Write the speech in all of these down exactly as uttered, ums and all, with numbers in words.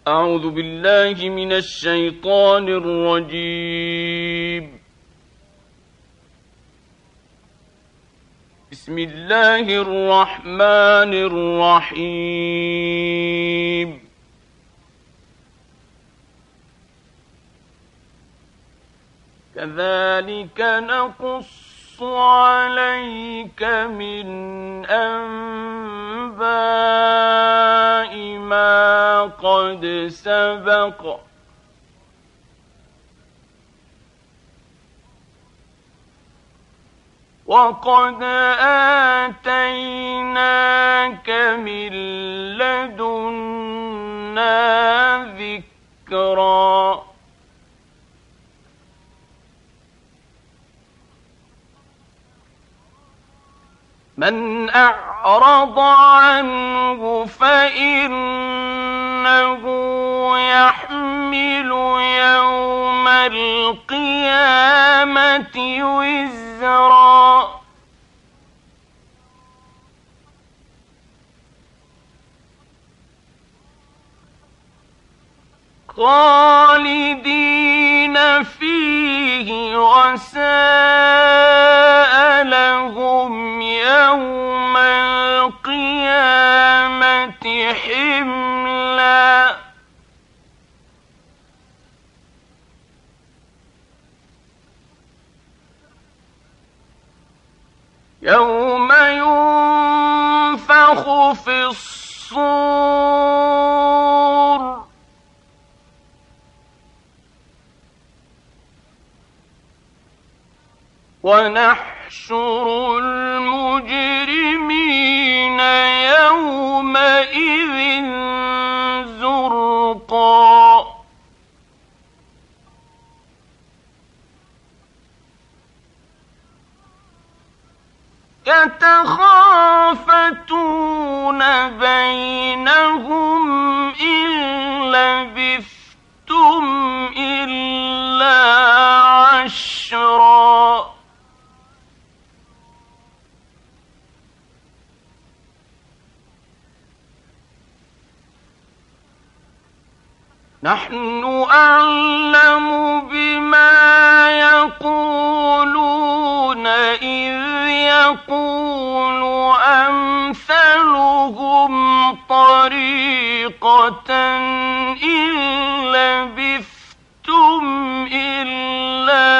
أعوذ بالله من الشيطان الرجيم. بسم الله الرحمن الرحيم. كذلك نقص عليك من أنباء ما قد سبق وقد آتيناك من لدنا ذكرا. من أعرض عنه فإنه يحمل يوم القيامة وزرا. خالدين فيه وساء لهم يوم القيامة حملا. يوم ينفخ في الصور ونحشر المجرمين يومئذ زرقا. يتخافتون بينهم إن لبثتم إلا عشرا. نحن أعلم بما يقولون إذ يقول أمثلهم طريقة إن لبثتم إلا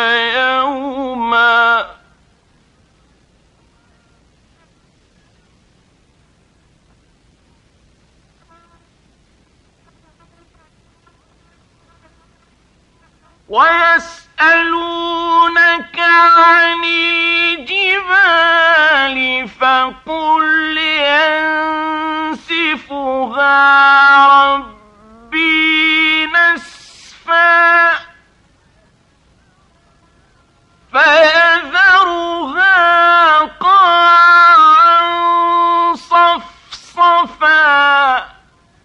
يوما. ويسألونك عن الجبال فقل ينسفها ربي نسفا فيذرها قاعا صفصفا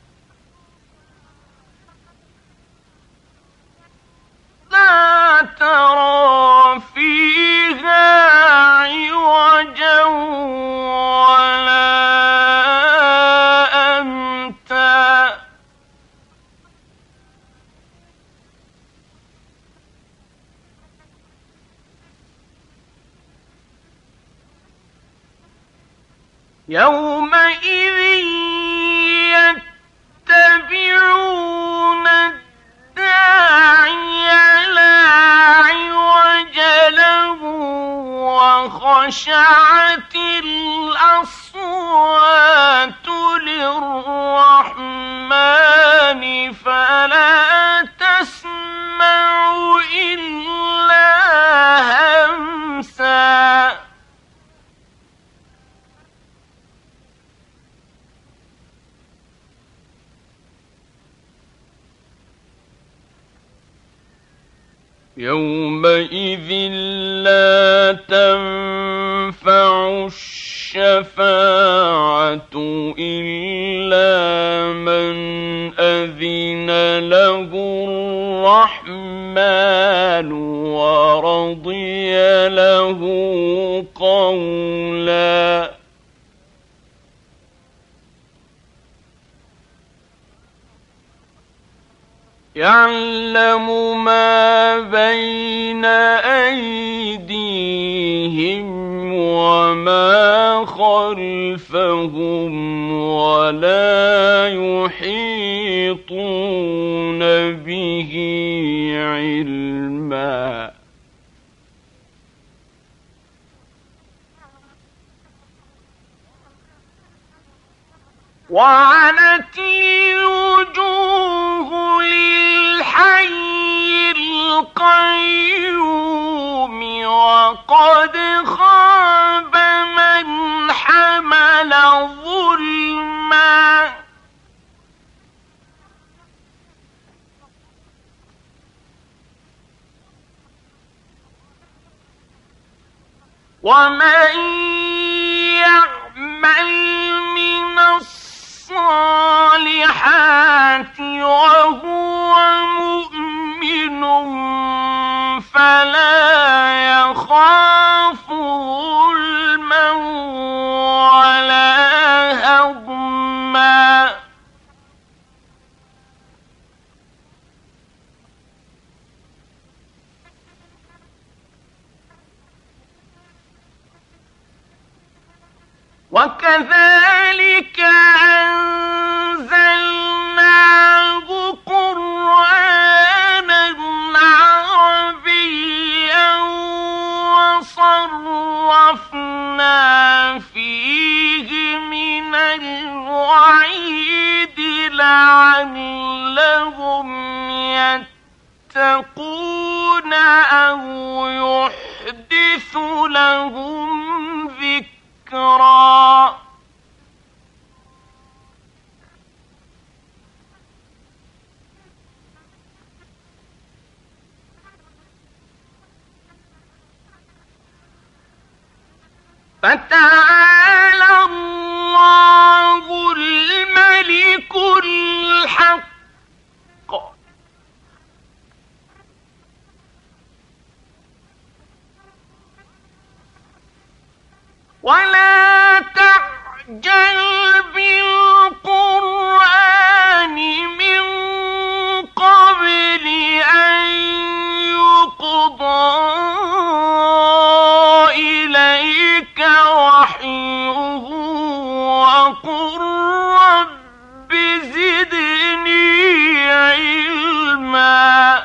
لا ترى فيها عوجا ولا أمتا. يومئذ يتبعون الداعي لا عوج له وخشعت الأصوات للرحمن فلا تسمع إلا همسا. يومئذ لا تنفع الشفاعة إلا من أذن له الرحمن ورضي له قولا. يعلم ما بين أيديهم وما خلفهم ولا يحيطون به علما. وعنت الوجوه للحي القيوم وقد خاب من حمل ظلما. ومن يعمل من الصالحات وهو مؤمن فلا يخاف ظلما ولا هضما. وكذلك أنزلناه قرآنا عربيا وصرفنا فيه من الوعيد لعلهم يتقون أو يحدث لهم ذكرا. فتعالى الله الملك الحق ولا تعجل بالقرآن من قبل أن يقضى إليك وحيه وقل رب زدني علما.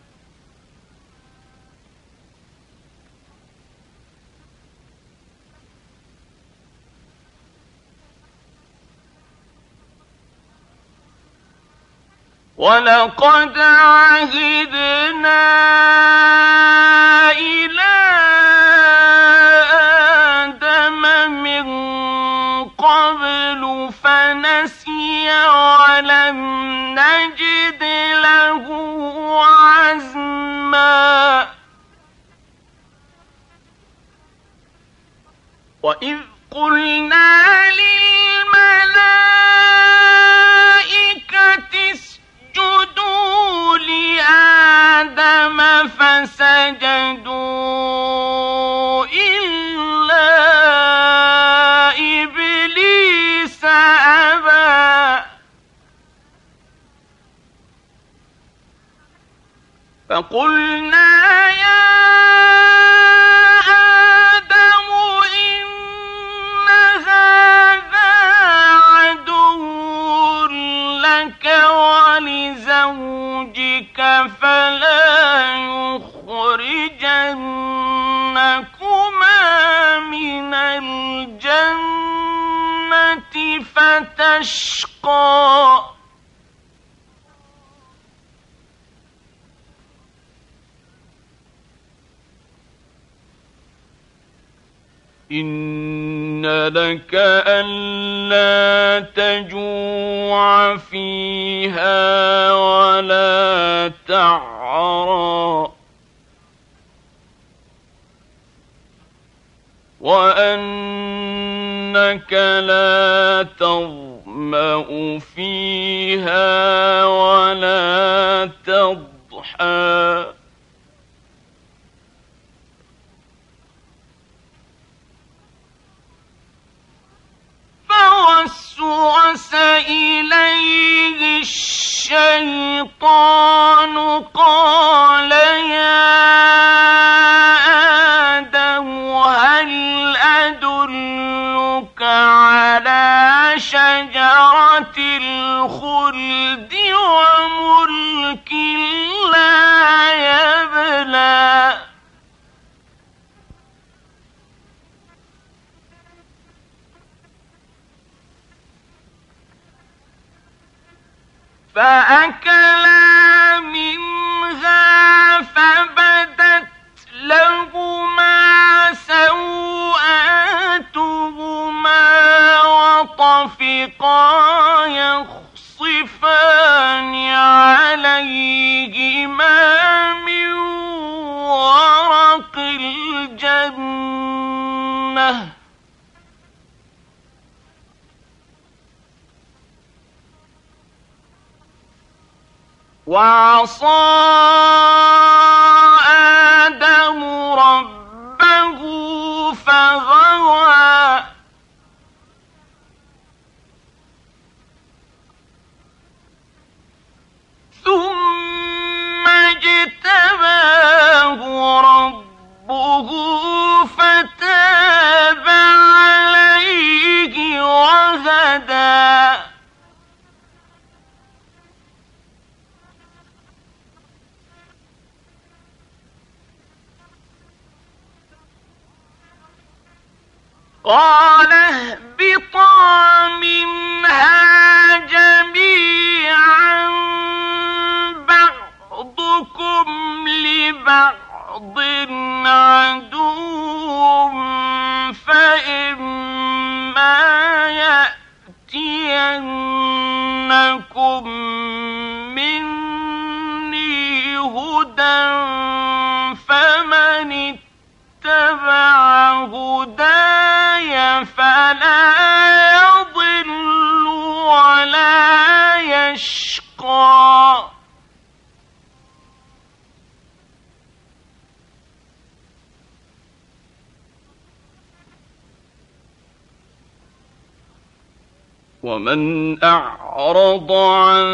ولقد عهدنا إلى آدم من قبل فنسي ولم نجد له عزما. وإذ قلنا للملائكة اسجدوا لآدم فسجدوا إلا إبليس أبى. فقلنا يا آدم إن هذا عدو لك ولزوجك فلا يخرجنكما من الجنة فتشقى. إن لك ألا تجوع فيها ولا تعرى وأنك لا تظمأ فيها ولا تضحى. فوسوس إليه الشيطان فأكلا منها فبدت لهما سوآتهما وطفقا يخصفان عليهما من ورق الجنة وعصى آدم ربه فغوى ثم اجتباه ربه فتاب عليه وهدى قال اهبطا منها جميعا بعضكم لبعض عدو فإما يأتينكم مني هدى فمن اتبع هداي فلا يضل ولا يشقى ومن أعرض عن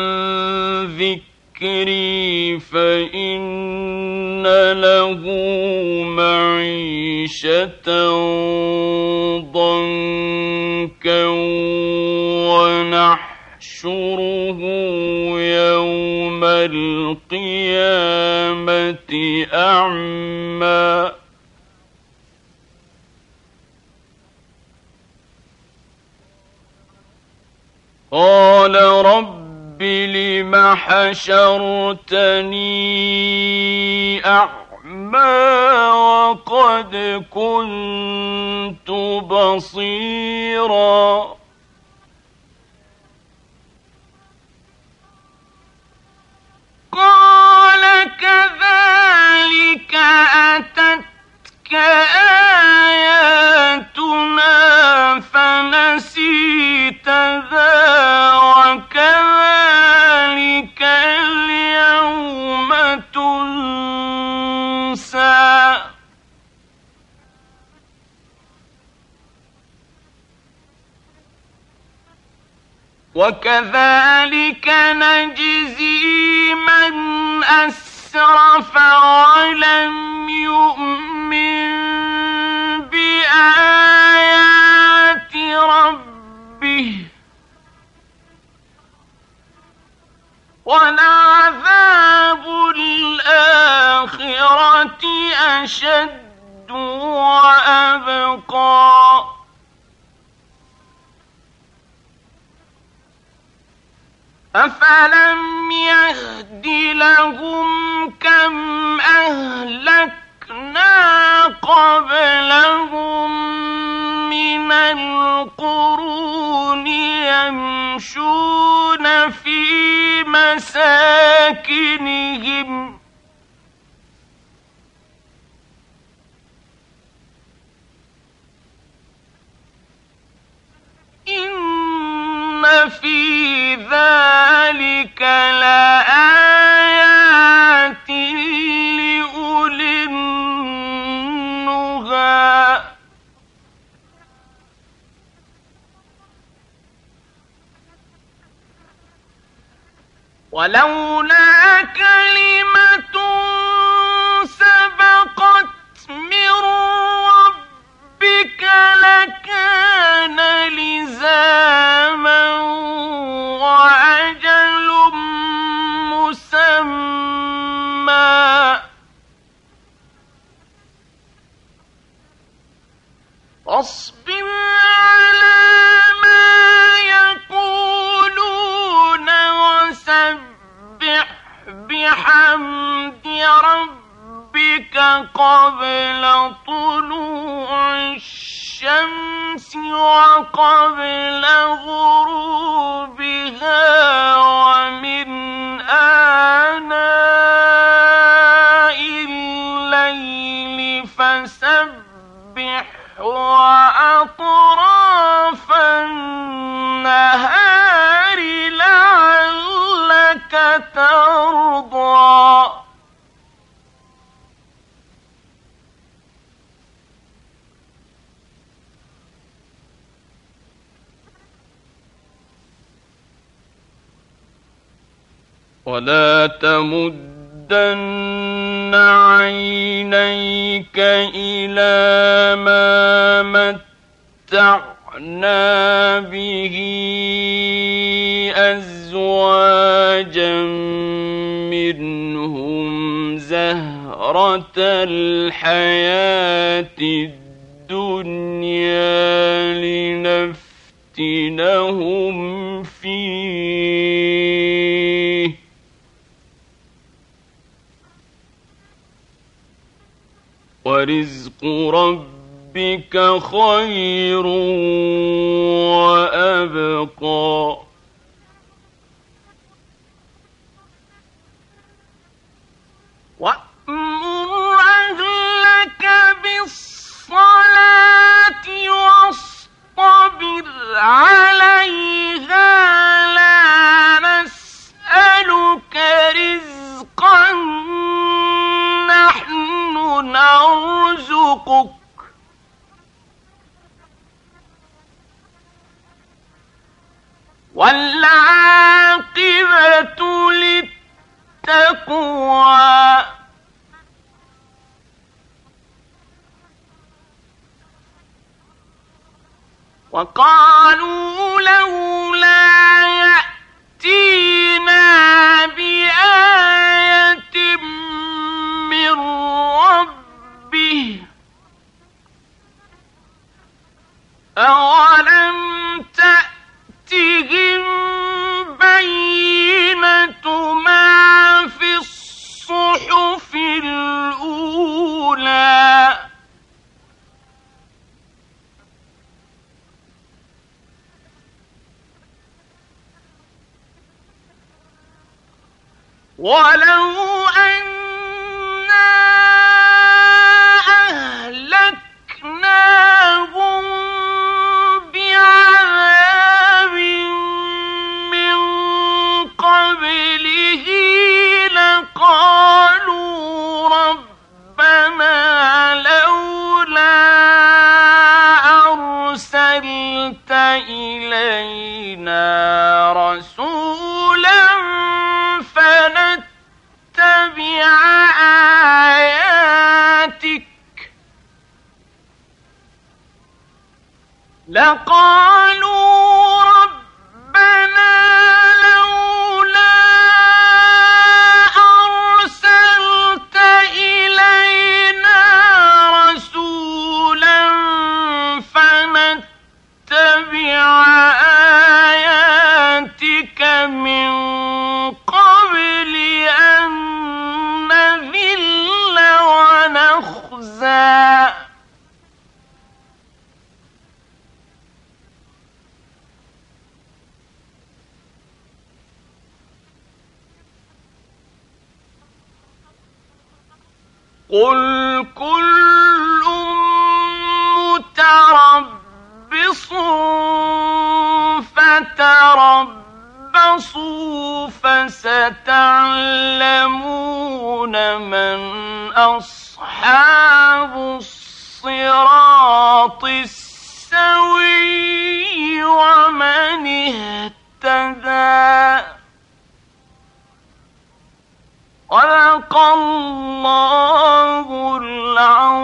ذكري فإن له معيشة ضنكا ونحشره يوم القيامة أعمى قال رب لم حشرتني أعمى وقد كنت بصيرا قال كذلك أتتك آياتنا فنسيتها وكذلك اليوم تنسى وكذلك نجزي من أسرف ولم يؤمن بآيات ربه ولعذاب الآخرة أشد وأبقى أفلم يهد لهم كم أهلكنا قبلهم من القرون يمشون في مساكنهم إن في ذلك لآيات لأولي النهى ولولا كلمة سبقت من ربك لكان لزاما وأجل مسمى فاصبر على ما يقولون وسبح بحمد ربك قبل طلوع الشمس وقبل غروبها ومن آناء الليل فسبح وأطراف النهار لعلك ترضى ولا تمدن عينيك إلى ما متعنا به أزواجا منهم زهرة الحياة الدنيا لنفتنهم فيه ورزق ربك خير وأبقى وأمر أهلك بالصلاة واصطبر عليها لا نسألك رزقا نحن نرزقك والعاقبة للتقوى وقالوا لولا يأتينا بآية من ربه أولم تأتهم بينة ما في الصحف الأولى ولو أنا أهلكناهم بعذاب من قبله لقالوا ربنا لولا أرسلت إلينا رسولا فنتبع آياتك لقالوا ربنا لولا أرسلت إلينا رسولا فنتبع آياتك من قبل أن نذل ونخزى قل كل متربص فتربصوا فستعلمون من أصحاب الصراط السوي ومن اهتدى صدق الله العظيم.